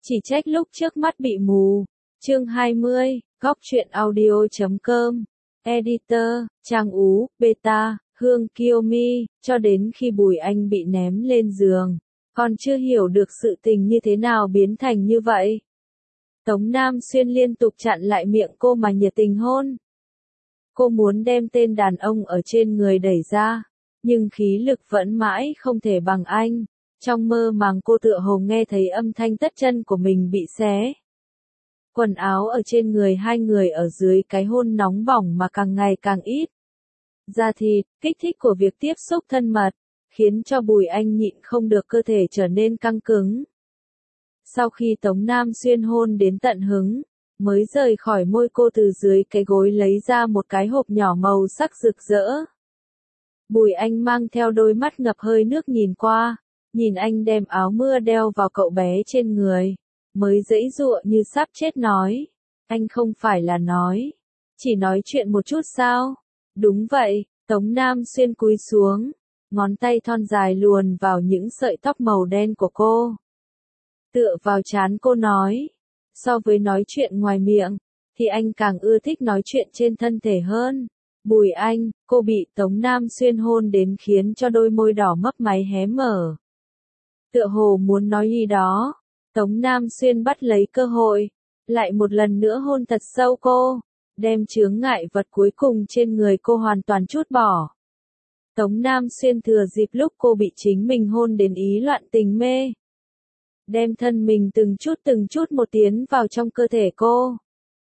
Chỉ trách lúc trước mắt bị mù. Chương 20, Góc truyện audio.com. Editor, Trang Ú, Beta, Hương Kiyomi, cho đến khi Bùi Anh bị ném lên giường. Còn chưa hiểu được sự tình như thế nào biến thành như vậy. Tống Nam Xuyên liên tục chặn lại miệng cô mà nhiệt tình hôn. Cô muốn đem tên đàn ông ở trên người đẩy ra, nhưng khí lực vẫn mãi không thể bằng anh. Trong mơ màng cô tựa hồ nghe thấy âm thanh tất chân của mình bị xé. Quần áo ở trên người hai người ở dưới cái hôn nóng bỏng mà càng ngày càng ít. Da thịt, kích thích của việc tiếp xúc thân mật, khiến cho Bùi Anh nhịn không được cơ thể trở nên căng cứng. Sau khi Tống Nam Xuyên hôn đến tận hứng, mới rời khỏi môi cô từ dưới cái gối lấy ra một cái hộp nhỏ màu sắc rực rỡ. Bùi Anh mang theo đôi mắt ngập hơi nước nhìn qua, nhìn anh đem áo mưa đeo vào cậu bé trên người, mới giãy giụa như sắp chết nói. Anh không phải là nói, chỉ nói chuyện một chút sao? Đúng vậy, Tống Nam Xuyên cúi xuống, ngón tay thon dài luồn vào những sợi tóc màu đen của cô. Tựa vào trán cô nói, so với nói chuyện ngoài miệng, thì anh càng ưa thích nói chuyện trên thân thể hơn. Bùi Anh, cô bị Tống Nam Xuyên hôn đến khiến cho đôi môi đỏ mấp máy hé mở. Tựa hồ muốn nói gì đó, Tống Nam Xuyên bắt lấy cơ hội, lại một lần nữa hôn thật sâu cô, đem chướng ngại vật cuối cùng trên người cô hoàn toàn trút bỏ. Tống Nam Xuyên thừa dịp lúc cô bị chính mình hôn đến ý loạn tình mê, đem thân mình từng chút một tiến vào trong cơ thể cô.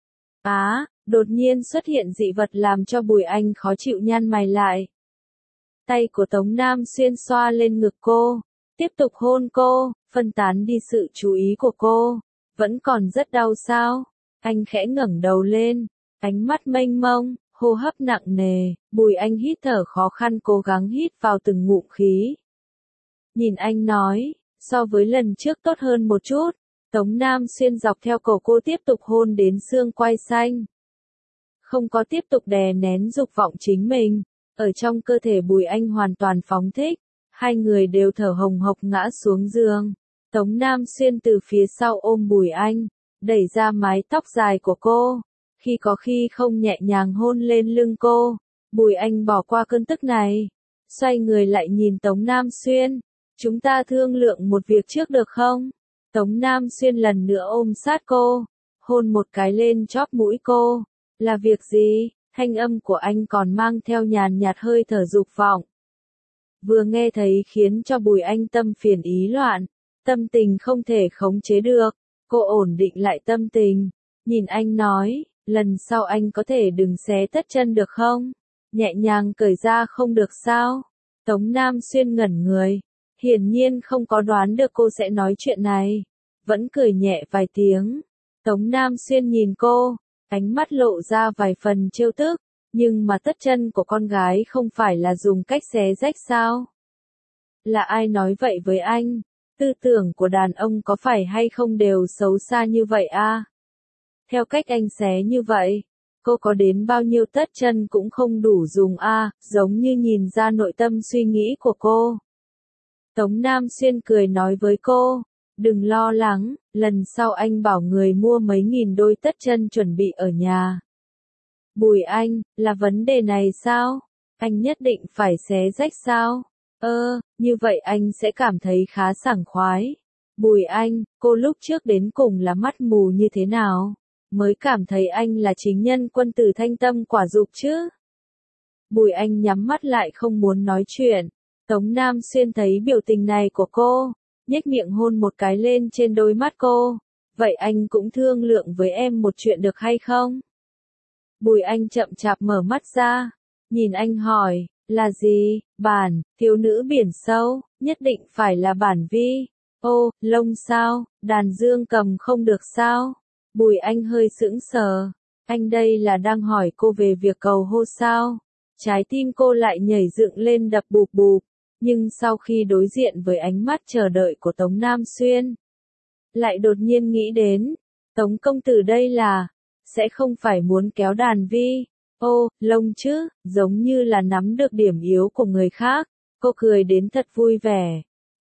Đột nhiên xuất hiện dị vật làm cho Bùi Anh khó chịu nhăn mày lại. Tay của Tống Nam Xuyên xoa lên ngực cô, tiếp tục hôn cô, phân tán đi sự chú ý của cô. Vẫn còn rất đau sao? Anh khẽ ngẩng đầu lên, ánh mắt mênh mông, hô hấp nặng nề. Bùi Anh hít thở khó khăn cố gắng hít vào từng ngụm khí. Nhìn anh nói, so với lần trước tốt hơn một chút. Tống Nam Xuyên dọc theo cổ cô tiếp tục hôn đến xương quai xanh. Không có tiếp tục đè nén dục vọng chính mình, ở trong cơ thể Bùi Anh hoàn toàn phóng thích, hai người đều thở hồng hộc ngã xuống giường. Tống Nam Xuyên từ phía sau ôm Bùi Anh, đẩy ra mái tóc dài của cô, khi có khi không nhẹ nhàng hôn lên lưng cô. Bùi Anh bỏ qua cơn tức này, xoay người lại nhìn Tống Nam Xuyên, chúng ta thương lượng một việc trước được không? Tống Nam Xuyên lần nữa ôm sát cô, hôn một cái lên chóp mũi cô. Là việc gì? Thanh âm của anh còn mang theo nhàn nhạt hơi thở dục vọng. Vừa nghe thấy khiến cho Bùi Anh tâm phiền ý loạn, tâm tình không thể khống chế được. Cô ổn định lại tâm tình, nhìn anh nói, lần sau anh có thể đừng xé tất chân được không? Nhẹ nhàng cởi ra không được sao? Tống Nam Xuyên ngẩn người, hiển nhiên không có đoán được cô sẽ nói chuyện này, vẫn cười nhẹ vài tiếng. Tống Nam Xuyên nhìn cô, ánh mắt lộ ra vài phần trêu tức, nhưng mà tất chân của con gái không phải là dùng cách xé rách sao? Là ai nói vậy với anh? Tư tưởng của đàn ông có phải hay không đều xấu xa như vậy à? Theo cách anh xé như vậy, cô có đến bao nhiêu tất chân cũng không đủ dùng à, giống như nhìn ra nội tâm suy nghĩ của cô. Tống Nam Xuyên cười nói với cô, đừng lo lắng, lần sau anh bảo người mua mấy nghìn đôi tất chân chuẩn bị ở nhà. Bùi Anh, là vấn đề này sao? Anh nhất định phải xé rách sao? Như vậy anh sẽ cảm thấy khá sảng khoái. Bùi Anh, cô lúc trước đến cùng là mắt mù như thế nào? Mới cảm thấy anh là chính nhân quân tử thanh tâm quả dục chứ? Bùi Anh nhắm mắt lại không muốn nói chuyện. Tống Nam Xuyên thấy biểu tình này của cô, nhếch miệng hôn một cái lên trên đôi mắt cô. Vậy anh cũng thương lượng với em một chuyện được hay không? Bùi Anh chậm chạp mở mắt ra, nhìn anh hỏi, là gì? Bản, thiếu nữ biển sâu, nhất định phải là bản vi. Ô, lông sao, đàn dương cầm không được sao? Bùi Anh hơi sững sờ, anh đây là đang hỏi cô về việc cầu hôn sao? Trái tim cô lại nhảy dựng lên đập bụp bụp, nhưng sau khi đối diện với ánh mắt chờ đợi của Tống Nam Xuyên, lại đột nhiên nghĩ đến, Tống công tử đây là, sẽ không phải muốn kéo đàn vi. Ô, lông chứ, giống như là nắm được điểm yếu của người khác. Cô cười đến thật vui vẻ.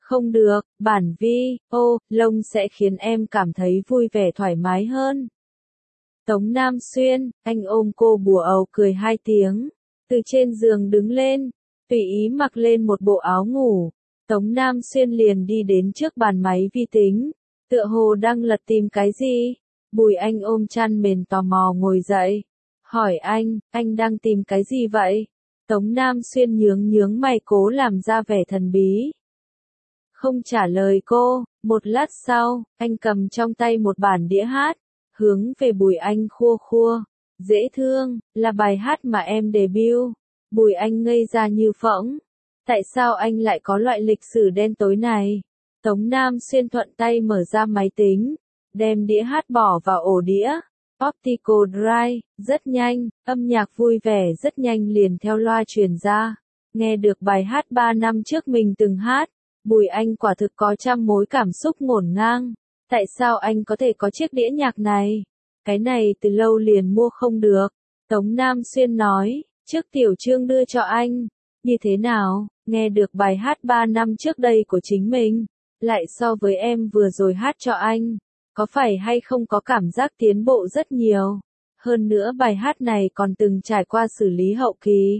Không được, bản lông sẽ khiến em cảm thấy vui vẻ thoải mái hơn. Tống Nam Xuyên, anh ôm cô bùa ầu cười hai tiếng. Từ trên giường đứng lên, tùy ý mặc lên một bộ áo ngủ. Tống Nam Xuyên liền đi đến trước bàn máy vi tính. Tựa hồ đang lật tìm cái gì? Bùi Anh ôm chăn mền tò mò ngồi dậy. Hỏi anh đang tìm cái gì vậy? Tống Nam Xuyên nhướng mày cố làm ra vẻ thần bí. Không trả lời cô, một lát sau, anh cầm trong tay một bản đĩa hát, hướng về Bùi Anh khua khua. Dễ thương, là bài hát mà em debut. Bùi Anh ngây ra như phỗng. Tại sao anh lại có loại lịch sử đen tối này? Tống Nam Xuyên thuận tay mở ra máy tính, đem đĩa hát bỏ vào ổ đĩa. Optical Drive, rất nhanh, âm nhạc vui vẻ rất nhanh liền theo loa truyền ra. Nghe được bài hát 3 năm trước mình từng hát, Bùi Anh quả thực có trăm mối cảm xúc ngổn ngang. Tại sao anh có thể có chiếc đĩa nhạc này? Cái này từ lâu liền mua không được. Tống Nam Xuyên nói, trước Tiểu Trương đưa cho anh. Như thế nào, nghe được bài hát 3 năm trước đây của chính mình, lại so với em vừa rồi hát cho anh, có phải hay không có cảm giác tiến bộ rất nhiều? Hơn nữa bài hát này còn từng trải qua xử lý hậu kỳ.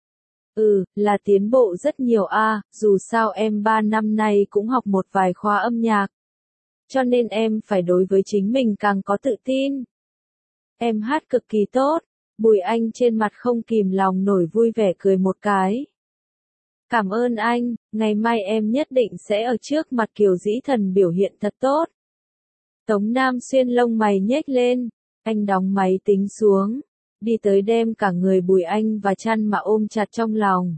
Là tiến bộ rất nhiều dù sao em 3 năm nay cũng học một vài khóa âm nhạc. Cho nên em phải đối với chính mình càng có tự tin. Em hát cực kỳ tốt. Bùi Anh trên mặt không kìm lòng nổi vui vẻ cười một cái. Cảm ơn anh, ngày mai em nhất định sẽ ở trước mặt Kiều Dĩ Thần biểu hiện thật tốt. Tống Nam Xuyên lông mày nhếch lên, anh đóng máy tính xuống, đi tới đem cả người Bùi Anh và chăn mà ôm chặt trong lòng.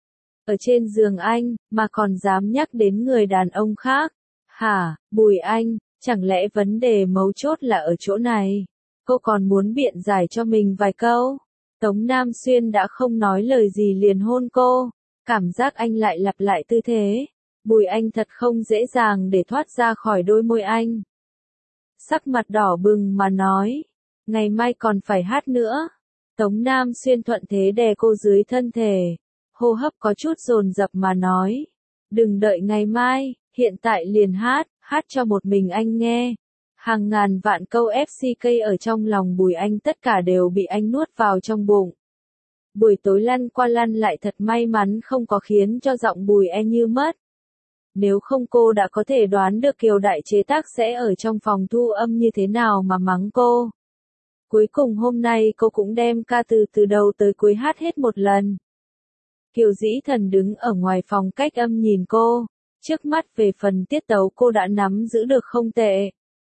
Ở trên giường anh, mà còn dám nhắc đến người đàn ông khác. Hả, Bùi Anh, chẳng lẽ vấn đề mấu chốt là ở chỗ này? Cô còn muốn biện giải cho mình vài câu. Tống Nam Xuyên đã không nói lời gì liền hôn cô. Cảm giác anh lại lặp lại tư thế. Bùi Anh thật không dễ dàng để thoát ra khỏi đôi môi anh. Sắc mặt đỏ bừng mà nói. Ngày mai còn phải hát nữa. Tống Nam Xuyên thuận thế đè cô dưới thân thể. Hô hấp có chút dồn dập mà nói. Đừng đợi ngày mai, hiện tại liền hát cho một mình anh nghe. Hàng ngàn vạn câu FCK ở trong lòng Bùi Anh tất cả đều bị anh nuốt vào trong bụng. Buổi tối lăn qua lăn lại thật may mắn không có khiến cho giọng Bùi như mất. Nếu không cô đã có thể đoán được Kiều Đại chế tác sẽ ở trong phòng thu âm như thế nào mà mắng cô. Cuối cùng hôm nay cô cũng đem ca từ đầu tới cuối hát hết một lần. Kiều Dĩ Thần đứng ở ngoài phòng cách âm nhìn cô. Trước mắt về phần tiết tấu cô đã nắm giữ được không tệ.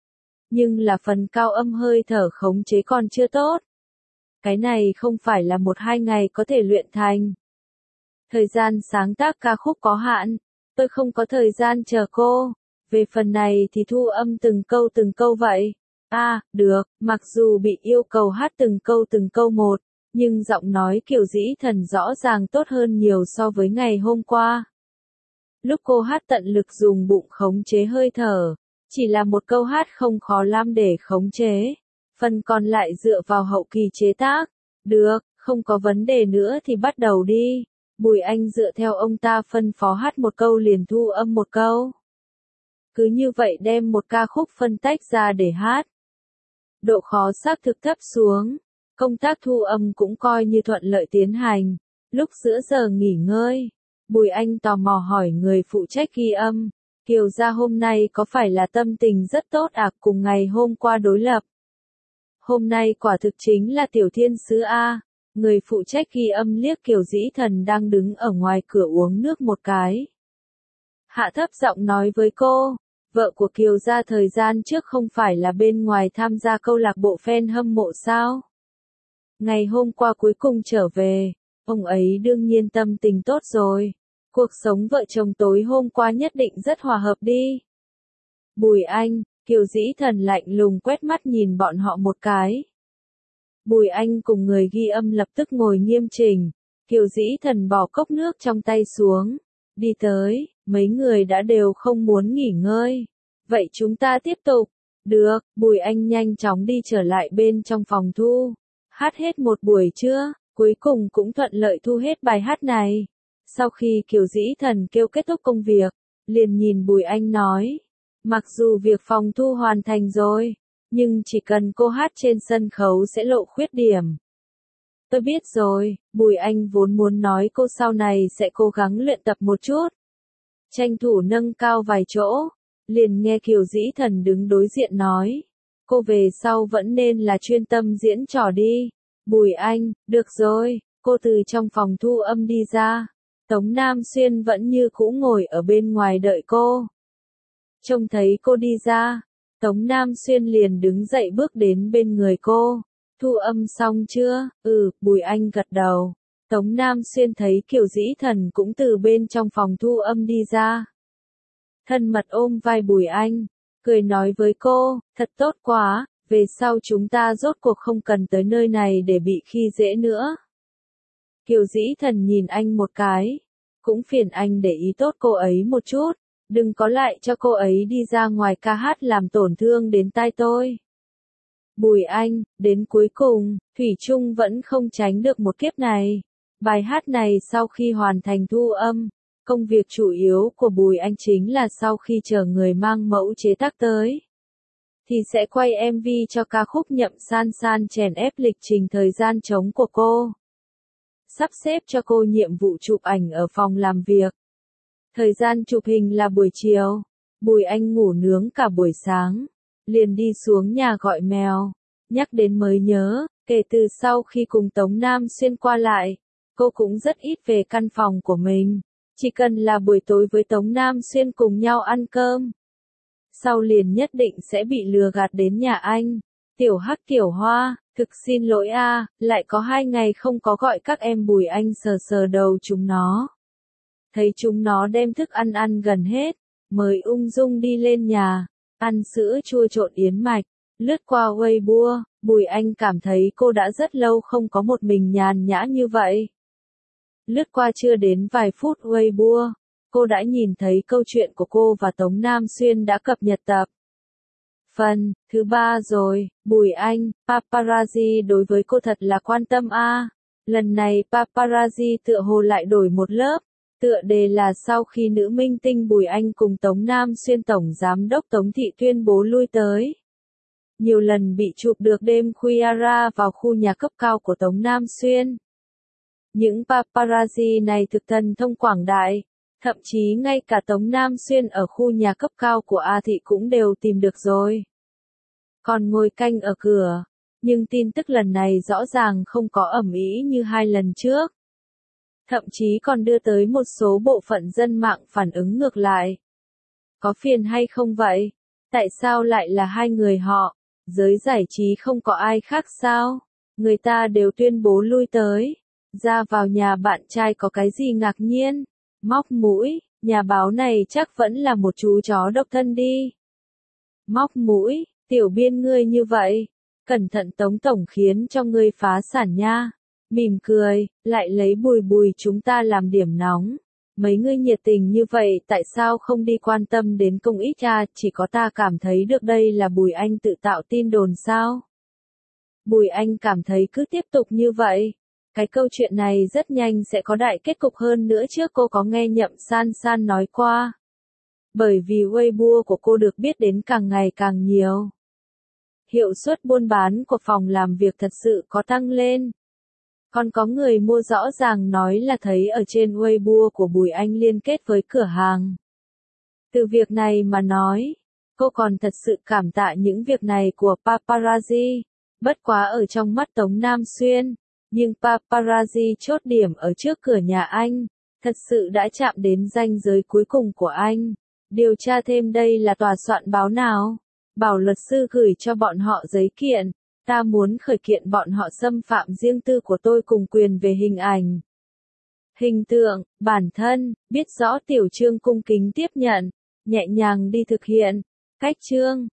Nhưng là phần cao âm hơi thở khống chế còn chưa tốt. Cái này không phải là 1-2 ngày có thể luyện thành. Thời gian sáng tác ca khúc có hạn, tôi không có thời gian chờ cô. Về phần này thì thu âm từng câu vậy. Được, mặc dù bị yêu cầu hát từng câu một, nhưng giọng nói Kiều Dĩ Thần rõ ràng tốt hơn nhiều so với ngày hôm qua. Lúc cô hát tận lực dùng bụng khống chế hơi thở, chỉ là một câu hát không khó lắm để khống chế. Phần còn lại dựa vào hậu kỳ chế tác. Được, không có vấn đề nữa thì bắt đầu đi. Bùi Anh dựa theo ông ta phân phó hát một câu liền thu âm một câu. Cứ như vậy đem một ca khúc phân tách ra để hát. Độ khó xác thực thấp xuống. Công tác thu âm cũng coi như thuận lợi tiến hành. Lúc giữa giờ nghỉ ngơi, Bùi Anh tò mò hỏi người phụ trách ghi âm. Kiều gia hôm nay có phải là tâm tình rất tốt cùng ngày hôm qua đối lập? Hôm nay quả thực chính là tiểu thiên sứ Người phụ trách ghi âm liếc Kiều Dĩ Thần đang đứng ở ngoài cửa uống nước một cái. Hạ thấp giọng nói với cô, vợ của Kiều gia thời gian trước không phải là bên ngoài tham gia câu lạc bộ fan hâm mộ sao? Ngày hôm qua cuối cùng trở về, ông ấy đương nhiên tâm tình tốt rồi. Cuộc sống vợ chồng tối hôm qua nhất định rất hòa hợp đi. Bùi Anh, Kiều Dĩ Thần lạnh lùng quét mắt nhìn bọn họ một cái. Bùi Anh cùng người ghi âm lập tức ngồi nghiêm chỉnh. Kiều Dĩ Thần bỏ cốc nước trong tay xuống. Đi tới, mấy người đã đều không muốn nghỉ ngơi. Vậy chúng ta tiếp tục. Được, Bùi Anh nhanh chóng đi trở lại bên trong phòng thu. Hát hết một buổi trưa, cuối cùng cũng thuận lợi thu hết bài hát này. Sau khi Kiều Dĩ Thần kêu kết thúc công việc, liền nhìn Bùi Anh nói. Mặc dù việc phòng thu hoàn thành rồi, nhưng chỉ cần cô hát trên sân khấu sẽ lộ khuyết điểm. Tôi biết rồi, Bùi Anh vốn muốn nói cô sau này sẽ cố gắng luyện tập một chút. Tranh thủ nâng cao vài chỗ, liền nghe Kiều Dĩ Thần đứng đối diện nói. Cô về sau vẫn nên là chuyên tâm diễn trò đi. Bùi Anh, được rồi, cô từ trong phòng thu âm đi ra. Tống Nam Xuyên vẫn như cũ ngồi ở bên ngoài đợi cô. Trông thấy cô đi ra, Tống Nam Xuyên liền đứng dậy bước đến bên người cô. Thu âm xong chưa? Bùi Anh gật đầu. Tống Nam Xuyên thấy Kiều Dĩ Thần cũng từ bên trong phòng thu âm đi ra. Thân mật ôm vai Bùi Anh, cười nói với cô, thật tốt quá, về sau chúng ta rốt cuộc không cần tới nơi này để bị khi dễ nữa. Kiều Dĩ Thần nhìn anh một cái, cũng phiền anh để ý tốt cô ấy một chút, đừng có lại cho cô ấy đi ra ngoài ca hát làm tổn thương đến tai tôi. Bùi Anh, đến cuối cùng, Thủy chung vẫn không tránh được một kiếp này. Bài hát này sau khi hoàn thành thu âm, công việc chủ yếu của Bùi Anh chính là sau khi chờ người mang mẫu chế tác tới, thì sẽ quay MV cho ca khúc Nhậm San San chèn ép lịch trình thời gian trống của cô. Sắp xếp cho cô nhiệm vụ chụp ảnh ở phòng làm việc. Thời gian chụp hình là buổi chiều, Bùi Anh ngủ nướng cả buổi sáng, liền đi xuống nhà gọi mèo. Nhắc đến mới nhớ, kể từ sau khi cùng Tống Nam Xuyên qua lại, cô cũng rất ít về căn phòng của mình, chỉ cần là buổi tối với Tống Nam Xuyên cùng nhau ăn cơm. Sau liền nhất định sẽ bị lừa gạt đến nhà anh. Tiểu Hắc Tiểu Hoa, thực xin lỗi lại có 2 ngày không có gọi các em. Bùi Anh sờ sờ đầu chúng nó. Thấy chúng nó đem thức ăn ăn gần hết, mới ung dung đi lên nhà, ăn sữa chua trộn yến mạch. Lướt qua Weibo, Bùi Anh cảm thấy cô đã rất lâu không có một mình nhàn nhã như vậy. Lướt qua chưa đến vài phút Weibo, cô đã nhìn thấy câu chuyện của cô và Tống Nam Xuyên đã cập nhật tập. Phần thứ 3 rồi. Bùi Anh, paparazzi đối với cô thật là quan tâm Lần này paparazzi tựa hồ lại đổi một lớp. Tựa đề là sau khi nữ minh tinh Bùi Anh cùng Tống Nam Xuyên tổng giám đốc Tống Thị tuyên bố lui tới. Nhiều lần bị chụp được đêm khuya ra vào khu nhà cấp cao của Tống Nam Xuyên. Những paparazzi này thực thần thông quảng đại, thậm chí ngay cả Tống Nam Xuyên ở khu nhà cấp cao của A Thị cũng đều tìm được rồi. Còn ngồi canh ở cửa, nhưng tin tức lần này rõ ràng không có ầm ĩ như 2 lần trước. Thậm chí còn đưa tới một số bộ phận dân mạng phản ứng ngược lại. Có phiền hay không vậy? Tại sao lại là 2 người họ? Giới giải trí không có ai khác sao? Người ta đều tuyên bố lui tới. Ra vào nhà bạn trai có cái gì ngạc nhiên? Móc mũi, nhà báo này chắc vẫn là một chú chó độc thân đi. Móc mũi, tiểu biên ngươi như vậy. Cẩn thận Tống tổng khiến cho ngươi phá sản nha. Mỉm cười, lại lấy Bùi chúng ta làm điểm nóng. Mấy ngươi nhiệt tình như vậy tại sao không đi quan tâm đến công ích chỉ có ta cảm thấy được đây là Bùi Anh tự tạo tin đồn sao? Bùi Anh cảm thấy cứ tiếp tục như vậy, cái câu chuyện này rất nhanh sẽ có đại kết cục hơn nữa. Trước cô có nghe Nhậm San San nói qua. Bởi vì Weibo của cô được biết đến càng ngày càng nhiều. Hiệu suất buôn bán của phòng làm việc thật sự có tăng lên. Còn có người mua rõ ràng nói là thấy ở trên Weibo của Bùi Anh liên kết với cửa hàng. Từ việc này mà nói, cô còn thật sự cảm tạ những việc này của paparazzi. Bất quá ở trong mắt Tống Nam Xuyên, nhưng paparazzi chốt điểm ở trước cửa nhà anh, thật sự đã chạm đến ranh giới cuối cùng của anh. Điều tra thêm đây là tòa soạn báo nào? Bảo luật sư gửi cho bọn họ giấy kiện. Ta muốn khởi kiện bọn họ xâm phạm riêng tư của tôi cùng quyền về hình ảnh. Hình tượng, bản thân, biết rõ tiểu chương cung kính tiếp nhận, nhẹ nhàng đi thực hiện. Cách chương,